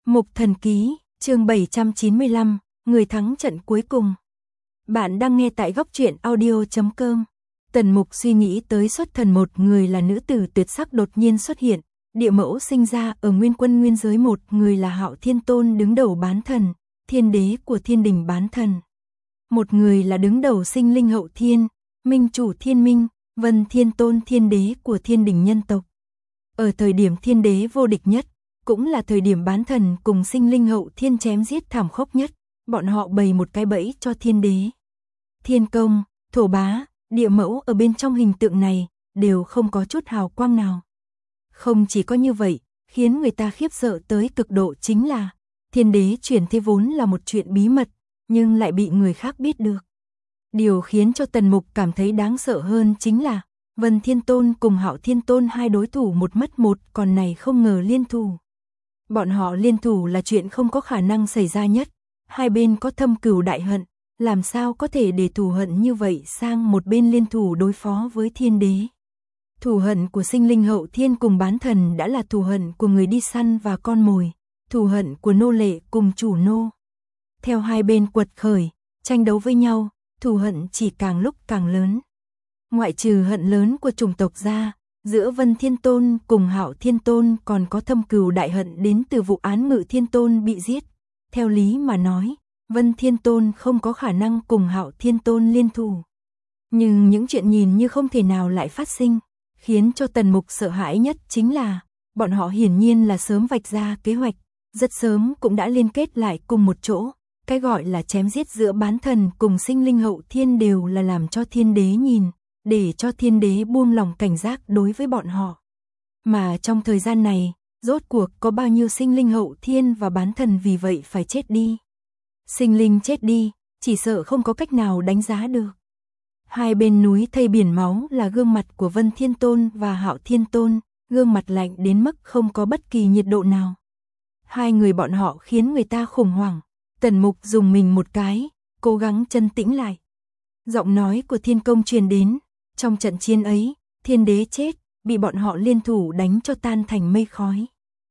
Mục Thần Ký, chương 795, người thắng trận cuối cùng. Bạn đang nghe tại góc truyện audio.com. Tần Mục suy nghĩ tới xuất thần một người là nữ tử tuyệt sắc đột nhiên xuất hiện, địa mẫu sinh ra ở nguyên quân nguyên giới, một người là Hạo Thiên Tôn đứng đầu bán thần, thiên đế của thiên đình bán thần. Một người là đứng đầu sinh linh Hậu Thiên, minh chủ thiên minh, Vân Thiên Tôn thiên đế của thiên đình nhân tộc. Ở thời điểm thiên đế vô địch nhất, cũng là thời điểm bán thần cùng sinh linh Hậu Thiên chém giết thảm khốc nhất, bọn họ bày một cái bẫy cho thiên đế. Thiên công, thổ bá, địa mẫu ở bên trong hình tượng này đều không có chút hào quang nào. Không chỉ có như vậy, khiến người ta khiếp sợ tới cực độ chính là thiên đế chuyển thế vốn là một chuyện bí mật, nhưng lại bị người khác biết được. Điều khiến cho Tần Mục cảm thấy đáng sợ hơn chính là Vân Thiên Tôn cùng Hạo Thiên Tôn hai đối thủ một mất một, còn này không ngờ liên thủ. Bọn họ liên thủ là chuyện không có khả năng xảy ra nhất, hai bên có thâm cừu đại hận, làm sao có thể để thù hận như vậy sang một bên liên thủ đối phó với thiên đế. Thù hận của sinh linh Hậu Thiên cùng bán thần đã là thù hận của người đi săn và con mồi, thù hận của nô lệ cùng chủ nô. Theo hai bên quật khởi, tranh đấu với nhau, thù hận chỉ càng lúc càng lớn. Ngoại trừ hận lớn của chủng tộc ra, giữa Vân Thiên Tôn cùng Hạo Thiên Tôn còn có thâm cừu đại hận đến từ vụ án Ngự Thiên Tôn bị giết. Theo lý mà nói, Vân Thiên Tôn không có khả năng cùng Hạo Thiên Tôn liên thủ. Nhưng những chuyện nhìn như không thể nào lại phát sinh, khiến cho Tần Mục sợ hãi nhất chính là, bọn họ hiển nhiên là sớm vạch ra kế hoạch, rất sớm cũng đã liên kết lại cùng một chỗ. Cái gọi là chém giết giữa bán thần cùng sinh linh Hậu Thiên đều là làm cho thiên đế nhìn, để cho thiên đế buông lòng cảnh giác đối với bọn họ. Mà trong thời gian này, rốt cuộc có bao nhiêu sinh linh Hậu Thiên và bán thần vì vậy phải chết đi. Sinh linh chết đi, chỉ sợ không có cách nào đánh giá được. Hai bên núi thây biển máu là gương mặt của Vân Thiên Tôn và Hạo Thiên Tôn, gương mặt lạnh đến mức không có bất kỳ nhiệt độ nào. Hai người bọn họ khiến người ta khủng hoảng. Tần Mục dùng mình một cái, cố gắng chân tĩnh lại. Giọng nói của Thiên Công truyền đến, trong trận chiến ấy, thiên đế chết, bị bọn họ liên thủ đánh cho tan thành mây khói.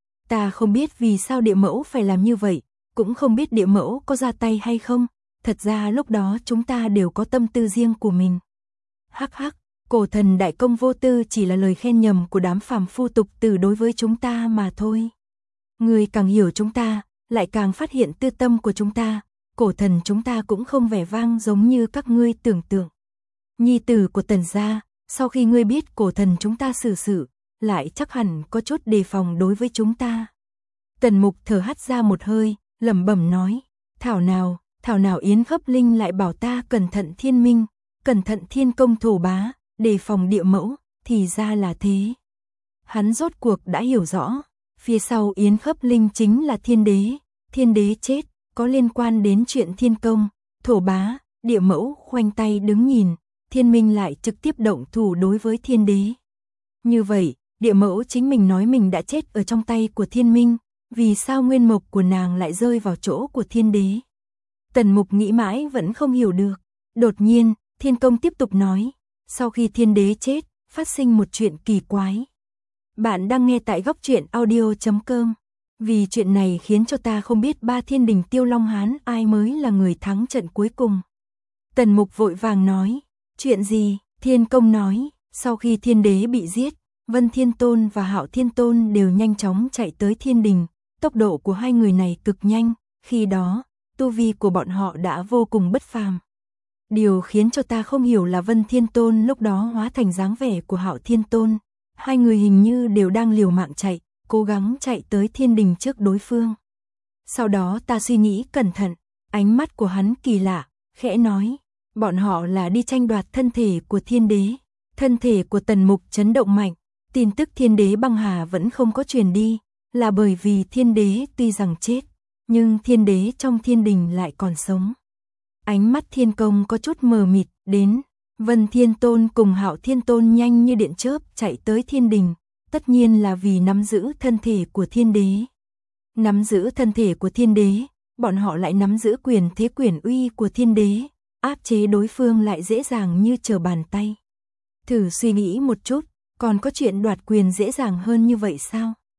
Ta không biết vì sao địa mẫu phải làm như vậy, cũng không biết địa mẫu có ra tay hay không, thật ra lúc đó chúng ta đều có tâm tư riêng của mình. Hắc hắc, cổ thần đại công vô tư chỉ là lời khen nhầm của đám phàm phu tục tử đối với chúng ta mà thôi. Người càng hiểu chúng ta, lại càng phát hiện tư tâm của chúng ta, cổ thần chúng ta cũng không vẻ vang giống như các ngươi tưởng tượng. Nhi tử của Tần gia, sau khi ngươi biết cổ thần chúng ta xử sự, lại chắc hẳn có chút đề phòng đối với chúng ta. Tần Mục thở hắt ra một hơi, lẩm bẩm nói, thảo nào Yến Khấp Linh lại bảo ta cẩn thận thiên minh, cẩn thận thiên công thổ bá, đề phòng địa mẫu, thì ra là thế. Hắn rốt cuộc đã hiểu rõ, phía sau Yến Khấp Linh chính là thiên đế chết, có liên quan đến chuyện thiên công, thổ bá, địa mẫu khoanh tay đứng nhìn, thiên minh lại trực tiếp động thủ đối với thiên đế. Như vậy, địa mẫu chính mình nói mình đã chết ở trong tay của thiên minh, vì sao nguyên mộc của nàng lại rơi vào chỗ của thiên đế? Tần Mục nghĩ mãi vẫn không hiểu được. Đột nhiên, Thiên Công tiếp tục nói, sau khi thiên đế chết, phát sinh một chuyện kỳ quái. Bạn đang nghe tại góc truyện audio.com. Vì chuyện này khiến cho ta không biết ba thiên đình Tiêu Long Hán ai mới là người thắng trận cuối cùng. Tần Mục vội vàng nói, chuyện gì? Thiên Công nói, sau khi thiên đế bị giết, Vân Thiên Tôn và Hạo Thiên Tôn đều nhanh chóng chạy tới thiên đình, tốc độ của hai người này cực nhanh, khi đó, tu vi của bọn họ đã vô cùng bất phàm. Điều khiến cho ta không hiểu là Vân Thiên Tôn lúc đó hóa thành dáng vẻ của Hạo Thiên Tôn, hai người hình như đều đang liều mạng chạy, cố gắng chạy tới thiên đình trước đối phương. Sau đó ta suy nghĩ cẩn thận, ánh mắt của hắn kỳ lạ, khẽ nói, bọn họ là đi tranh đoạt thân thể của thiên đế. Thân thể của Tần Mục chấn động mạnh, tin tức thiên đế băng hà vẫn không có truyền đi, là bởi vì thiên đế tuy rằng chết, nhưng thiên đế trong thiên đình lại còn sống. Ánh mắt Thiên Công có chút mờ mịt, đến, Vân Thiên Tôn cùng Hạo Thiên Tôn nhanh như điện chớp chạy tới thiên đình, tất nhiên là vì nắm giữ thân thể của thiên đế. Nắm giữ thân thể của thiên đế, bọn họ lại nắm giữ quyền thế quyền uy của thiên đế, áp chế đối phương lại dễ dàng như trở bàn tay. Thử suy nghĩ một chút, còn có chuyện đoạt quyền dễ dàng hơn như vậy sao?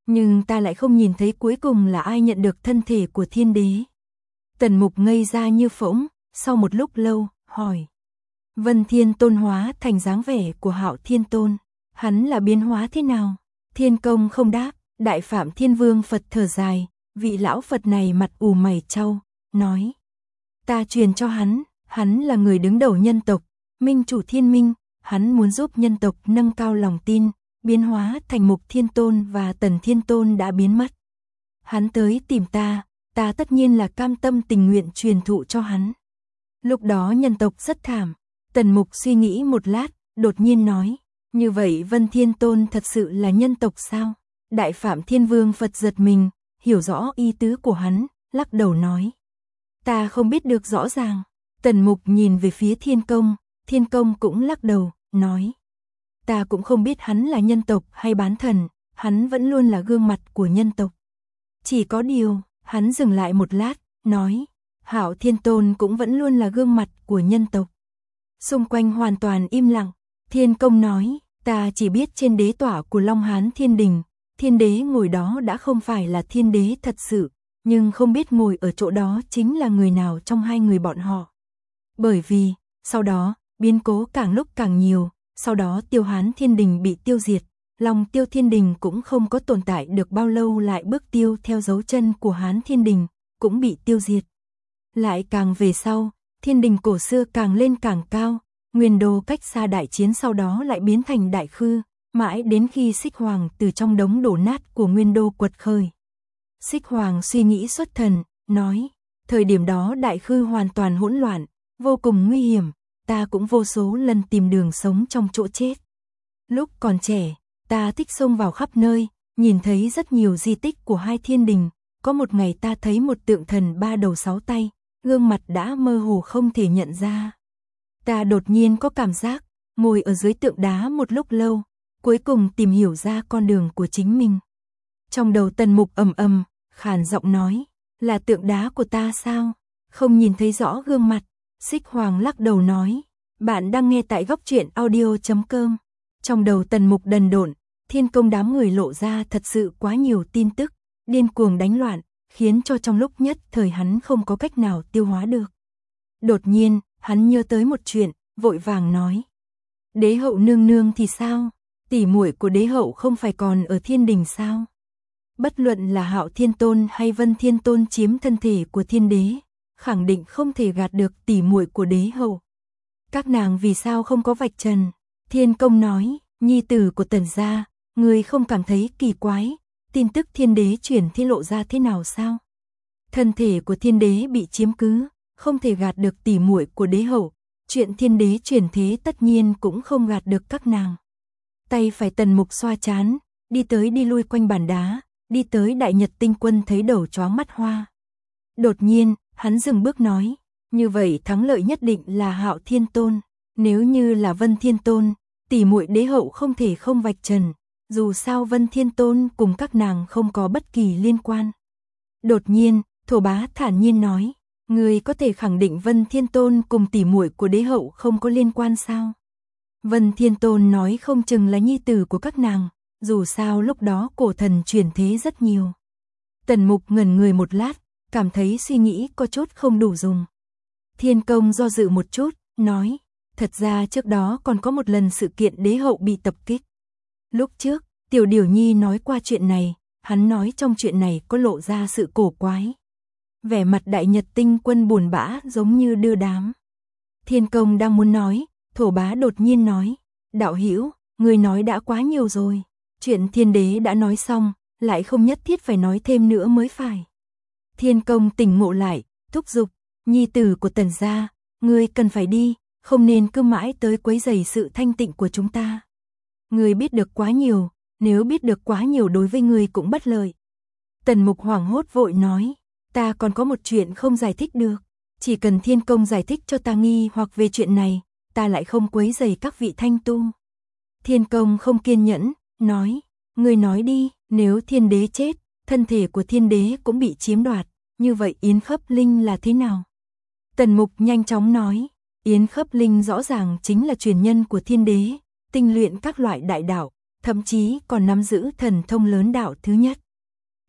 Nhưng ta lại không nhìn thấy cuối cùng là ai nhận được thân thể của thiên đế. Tần Mục ngây ra như phỗng, sau một lúc lâu, hỏi. Vân Thiên Tôn hóa thành dáng vẻ của Hạo Thiên Tôn, hắn là biến hóa thế nào? Thiên Công không đáp, Đại Phạm Thiên Vương Phật thở dài, vị lão Phật này mặt ù mày chau, nói. Ta truyền cho hắn là người đứng đầu nhân tộc, minh chủ thiên minh, hắn muốn giúp nhân tộc nâng cao lòng tin, biến hóa thành Mục Thiên Tôn và Tần Thiên Tôn đã biến mất. Hắn tới tìm ta tất nhiên là cam tâm tình nguyện truyền thụ cho hắn. Lúc đó nhân tộc rất thảm. Tần Mục suy nghĩ một lát, đột nhiên nói, như vậy Vân Thiên Tôn thật sự là nhân tộc sao? Đại Phạm Thiên Vương Phật giật mình, hiểu rõ ý tứ của hắn, lắc đầu nói. Ta không biết được rõ ràng. Tần Mục nhìn về phía Thiên Công cũng lắc đầu, nói. Ta cũng không biết hắn là nhân tộc hay bán thần, hắn vẫn luôn là gương mặt của nhân tộc. Chỉ có điều, hắn dừng lại một lát, nói, Hạo Thiên Tôn cũng vẫn luôn là gương mặt của nhân tộc. Xung quanh hoàn toàn im lặng, Thiên Công nói, ta chỉ biết trên đế tọa của Long Hán Thiên Đình, thiên đế ngồi đó đã không phải là thiên đế thật sự, nhưng không biết ngồi ở chỗ đó chính là người nào trong hai người bọn họ. Bởi vì, sau đó, biến cố càng lúc càng nhiều, sau đó Tiêu Hán Thiên Đình bị tiêu diệt, Long Tiêu Thiên Đình cũng không có tồn tại được bao lâu lại bước tiêu theo dấu chân của Hán Thiên Đình, cũng bị tiêu diệt. Lại càng về sau, Thiên Đình cổ xưa càng lên càng cao, Nguyên Đô cách xa đại chiến sau đó lại biến thành Đại Khư, mãi đến khi Xích Hoàng từ trong đống đổ nát của Nguyên Đô quật khởi. Xích Hoàng suy nghĩ xuất thần, nói, thời điểm đó Đại Khư hoàn toàn hỗn loạn, vô cùng nguy hiểm, ta cũng vô số lần tìm đường sống trong chỗ chết. Lúc còn trẻ, ta thích xông vào khắp nơi, nhìn thấy rất nhiều di tích của hai thiên đình, có một ngày ta thấy một tượng thần 3 đầu 6 tay, gương mặt đã mơ hồ không thể nhận ra. Ta đột nhiên có cảm giác, ngồi ở dưới tượng đá một lúc lâu, cuối cùng tìm hiểu ra con đường của chính mình. Trong đầu Tần Mục ầm ầm, khàn giọng nói, là tượng đá của ta sao? Không nhìn thấy rõ gương mặt. Xích Hoàng lắc đầu nói, bạn đang nghe tại Góc Truyện Audio.com. Trong đầu Tần Mục đần độn, Thiên Công đám người lộ ra thật sự quá nhiều tin tức, điên cuồng đánh loạn, khiến cho trong lúc nhất thời hắn không có cách nào tiêu hóa được. Đột nhiên, hắn nhớ tới một chuyện, vội vàng nói. Đế hậu nương nương thì sao? Tỷ muội của đế hậu không phải còn ở thiên đình sao? Bất luận là Hạo Thiên Tôn hay Vân Thiên Tôn chiếm thân thể của thiên đế, khẳng định không thể gạt được tỷ muội của đế hậu. Các nàng vì sao không có vạch trần? Thiên Công nói, nhi tử của Tần gia, người không cảm thấy kỳ quái, tin tức thiên đế chuyển thi lộ ra thế nào sao? Thân thể của thiên đế bị chiếm cứ, không thể gạt được tỷ muội của đế hậu, chuyện thiên đế chuyển thế tất nhiên cũng không gạt được các nàng. Tay phải Tần Mục xoa trán, đi tới đi lui quanh bàn đá, đi tới Đại Nhật Tinh Quân thấy đầu chóa mắt hoa. Đột nhiên, hắn dừng bước nói, như vậy thắng lợi nhất định là Hạo Thiên Tôn, nếu như là Vân Thiên Tôn, tỷ muội đế hậu không thể không vạch trần, dù sao Vân Thiên Tôn cùng các nàng không có bất kỳ liên quan. Đột nhiên, Thổ Bá thản nhiên nói, người có thể khẳng định Vân Thiên Tôn cùng tỷ muội của đế hậu không có liên quan sao? Vân Thiên Tôn nói không chừng là nhi tử của các nàng, dù sao lúc đó cổ thần chuyển thế rất nhiều. Tần Mục ngẩn người một lát, cảm thấy suy nghĩ có chút không đủ dùng. Thiên Công do dự một chút, nói, thật ra trước đó còn có một lần sự kiện đế hậu bị tập kích. Lúc trước, Tiểu Điểu Nhi nói qua chuyện này, hắn nói trong chuyện này có lộ ra sự cổ quái. Vẻ mặt Đại Nhật Tinh Quân buồn bã giống như đưa đám. Thiên Công đang muốn nói, Thổ Bá đột nhiên nói, đạo hữu, người nói đã quá nhiều rồi, chuyện thiên đế đã nói xong, lại không nhất thiết phải nói thêm nữa mới phải. Thiên Công tỉnh ngộ lại, thúc giục, nhi tử của Tần gia, ngươi cần phải đi, không nên cứ mãi tới quấy rầy sự thanh tịnh của chúng ta. Ngươi biết được quá nhiều, nếu biết được quá nhiều đối với ngươi cũng bất lợi. Tần Mục hoảng hốt vội nói, ta còn có một chuyện không giải thích được, chỉ cần Thiên Công giải thích cho ta nghi hoặc về chuyện này, ta lại không quấy rầy các vị thanh tu. Thiên Công không kiên nhẫn, nói, ngươi nói đi, nếu thiên đế chết, thân thể của thiên đế cũng bị chiếm đoạt, như vậy Yến Khấp Linh là thế nào? Tần Mục nhanh chóng nói, Yến Khấp Linh rõ ràng chính là truyền nhân của thiên đế, tinh luyện các loại đại đạo, thậm chí còn nắm giữ thần thông lớn đạo thứ nhất.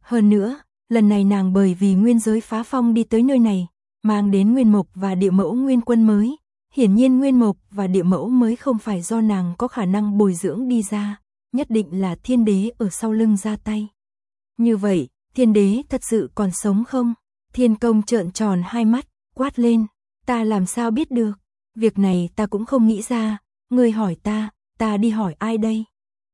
Hơn nữa, lần này nàng bởi vì nguyên giới phá phong đi tới nơi này, mang đến nguyên mộc và địa mẫu nguyên quân mới. Hiển nhiên nguyên mộc và địa mẫu mới không phải do nàng có khả năng bồi dưỡng đi ra, nhất định là thiên đế ở sau lưng ra tay. Như vậy, thiên đế thật sự còn sống không? Thiên Công trợn tròn hai mắt, quát lên, ta làm sao biết được, việc này ta cũng không nghĩ ra, ngươi hỏi ta đi hỏi ai đây?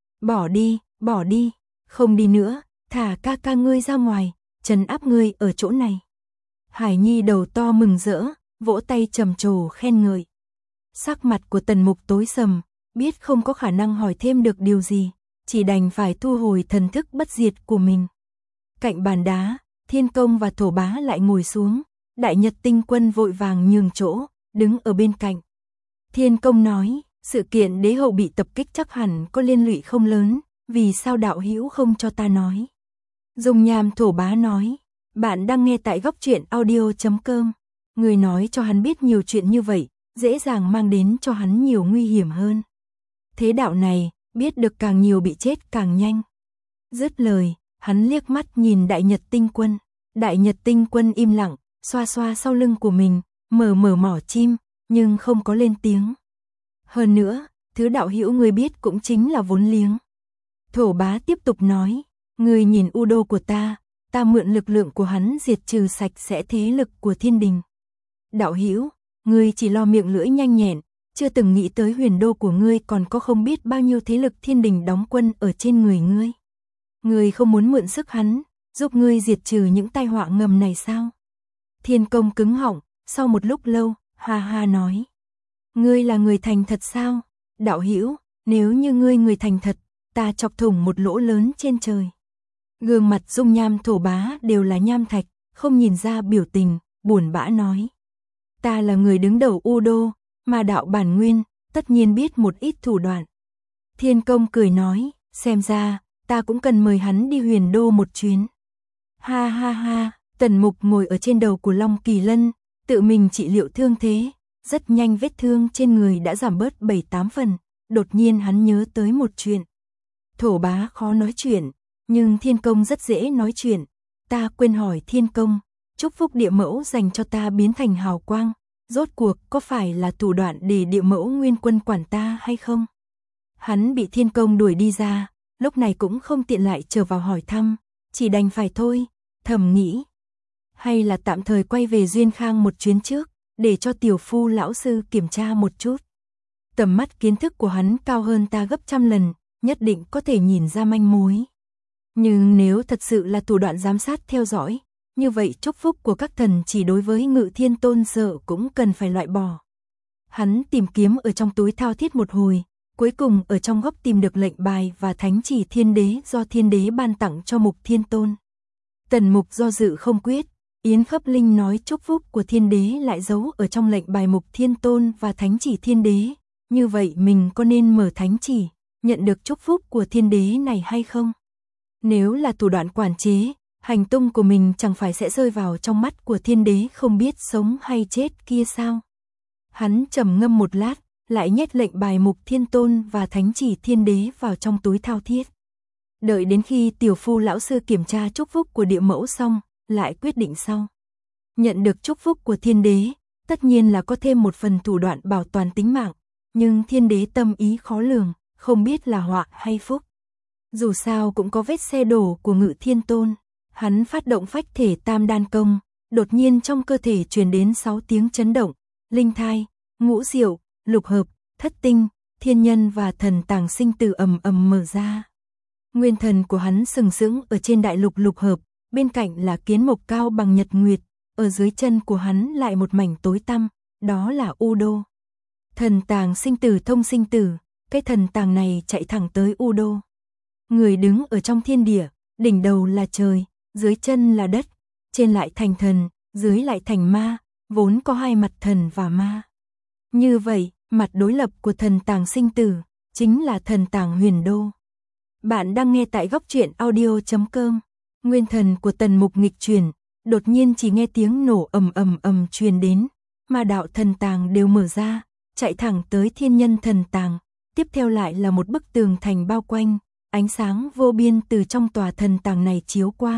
Bỏ đi, không đi nữa, thả ca ca ngươi ra ngoài, trấn áp ngươi ở chỗ này. Hải Nhi đầu to mừng rỡ, vỗ tay trầm trồ khen ngợi. Sắc mặt của Tần Mục tối sầm, biết không có khả năng hỏi thêm được điều gì, chỉ đành phải thu hồi thần thức bất diệt của mình. Cạnh bàn đá, Thiên Công và Thổ Bá lại ngồi xuống, Đại Nhật Tinh Quân vội vàng nhường chỗ, đứng ở bên cạnh. Thiên Công nói, sự kiện đế hậu bị tập kích chắc hẳn có liên lụy không lớn, vì sao đạo hữu không cho ta nói? Dung Nham Thổ Bá nói, bạn đang nghe tại góc truyện audio.com, người nói cho hắn biết nhiều chuyện như vậy, dễ dàng mang đến cho hắn nhiều nguy hiểm hơn. Thế đạo này, biết được càng nhiều bị chết càng nhanh. Dứt lời, hắn liếc mắt nhìn Đại Nhật Tinh Quân. Đại Nhật Tinh Quân im lặng, xoa xoa sau lưng của mình, mở mỏ chim, nhưng không có lên tiếng. Hơn nữa, thứ đạo hữu người biết cũng chính là vốn liếng. Thổ Bá tiếp tục nói, người nhìn Udo của ta mượn lực lượng của hắn diệt trừ sạch sẽ thế lực của thiên đình. Đạo hữu, ngươi chỉ lo miệng lưỡi nhanh nhẹn, chưa từng nghĩ tới huyền đô của ngươi còn có không biết bao nhiêu thế lực thiên đình đóng quân ở trên người ngươi. Ngươi không muốn mượn sức hắn, giúp ngươi diệt trừ những tai họa ngầm này sao? Thiên Công cứng họng, sau một lúc lâu, ha ha nói. Ngươi là người thành thật sao? Đạo hữu, nếu như ngươi người thành thật, ta chọc thủng một lỗ lớn trên trời. Gương mặt Dung Nham Thổ Bá đều là nham thạch, không nhìn ra biểu tình, buồn bã nói. Ta là người đứng đầu Udo, mà đạo bản nguyên, tất nhiên biết một ít thủ đoạn. Thiên Công cười nói, xem ra, ta cũng cần mời hắn đi huyền đô một chuyến. Ha ha ha, Tần Mục ngồi ở trên đầu của Long Kỳ Lân, tự mình trị liệu thương thế, rất nhanh vết thương trên người đã giảm bớt 7-8 phần, đột nhiên hắn nhớ tới một chuyện. Thổ Bá khó nói chuyện, nhưng Thiên Công rất dễ nói chuyện. Ta quên hỏi Thiên Công, chúc phúc địa mẫu dành cho ta biến thành hào quang, rốt cuộc có phải là thủ đoạn để địa mẫu nguyên quân quản ta hay không? Hắn bị Thiên Công đuổi đi ra, lúc này cũng không tiện lại trở vào hỏi thăm, chỉ đành phải thôi, thầm nghĩ. Hay là tạm thời quay về Duyên Khang một chuyến trước, để cho tiểu phu lão sư kiểm tra một chút. Tầm mắt kiến thức của hắn cao hơn ta gấp trăm lần, nhất định có thể nhìn ra manh mối. Nhưng nếu thật sự là thủ đoạn giám sát theo dõi, như vậy chúc phúc của các thần chỉ đối với Ngự Thiên Tôn sợ cũng cần phải loại bỏ. Hắn tìm kiếm ở trong túi thao thiết một hồi, cuối cùng ở trong góc tìm được lệnh bài và thánh chỉ thiên đế do thiên đế ban tặng cho Mục Thiên Tôn. Tần Mục do dự không quyết, Yến Khấp Linh nói chúc phúc của thiên đế lại giấu ở trong lệnh bài Mục Thiên Tôn và thánh chỉ thiên đế, như vậy mình có nên mở thánh chỉ, nhận được chúc phúc của thiên đế này hay không? Nếu là thủ đoạn quản chế, hành tung của mình chẳng phải sẽ rơi vào trong mắt của thiên đế không biết sống hay chết kia sao? Hắn trầm ngâm một lát, lại nhét lệnh bài Mục Thiên Tôn và thánh chỉ thiên đế vào trong túi thao thiết. Đợi đến khi tiểu phu lão sư kiểm tra chúc phúc của địa mẫu xong, lại quyết định sau. Nhận được chúc phúc của thiên đế, tất nhiên là có thêm một phần thủ đoạn bảo toàn tính mạng, nhưng thiên đế tâm ý khó lường, không biết là họa hay phúc. Dù sao cũng có vết xe đổ của Ngự Thiên Tôn, hắn phát động phách thể tam đan công, đột nhiên trong cơ thể truyền đến 6 tiếng chấn động, linh thai, ngũ diệu, lục hợp, thất tinh, thiên nhân và thần tàng sinh từ ầm ầm mở ra. Nguyên thần của hắn sừng sững ở trên đại lục lục hợp, bên cạnh là kiến mộc cao bằng nhật nguyệt, ở dưới chân của hắn lại một mảnh tối tăm, đó là Udo. Thần tàng sinh tử thông sinh tử, cái thần tàng này chạy thẳng tới Udo. Người đứng ở trong thiên địa, đỉnh đầu là trời, dưới chân là đất, trên lại thành thần, dưới lại thành ma, vốn có hai mặt thần và ma. Như vậy, mặt đối lập của thần tàng sinh tử, chính là thần tàng huyền đô. Bạn đang nghe tại góc truyện audio.com. Nguyên thần của Tần Mục nghịch chuyển, đột nhiên chỉ nghe tiếng nổ ầm ầm ầm truyền đến, mà đạo thần tàng đều mở ra, chạy thẳng tới thiên nhân thần tàng, tiếp theo lại là một bức tường thành bao quanh, ánh sáng vô biên từ trong tòa thần tàng này chiếu qua,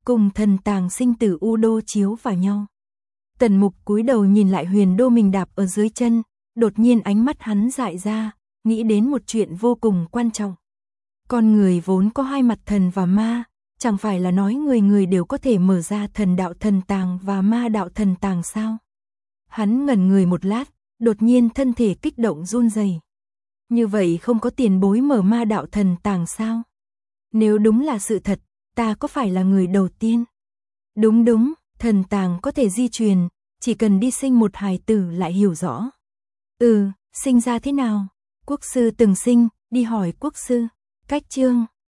cùng thần tàng sinh tử U Đô chiếu vào nhau. Tần Mục cúi đầu nhìn lại huyền đô mình đạp ở dưới chân, đột nhiên ánh mắt hắn dại ra, nghĩ đến một chuyện vô cùng quan trọng. Con người vốn có hai mặt thần và ma, chẳng phải là nói người người đều có thể mở ra thần đạo thần tàng và ma đạo thần tàng sao? Hắn ngẩn người một lát, đột nhiên thân thể kích động run rẩy. Như vậy không có tiền bối mở ma đạo thần tàng sao? Nếu đúng là sự thật, ta có phải là người đầu tiên? Đúng, thần tàng có thể di truyền, chỉ cần đi sinh một hài tử lại hiểu rõ. Sinh ra thế nào? Quốc sư từng sinh, đi hỏi quốc sư. Cách chương